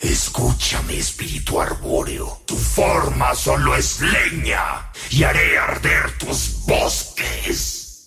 Escúchame, espíritu arbóreo. Tu forma solo es leña y haré arder tus bosques.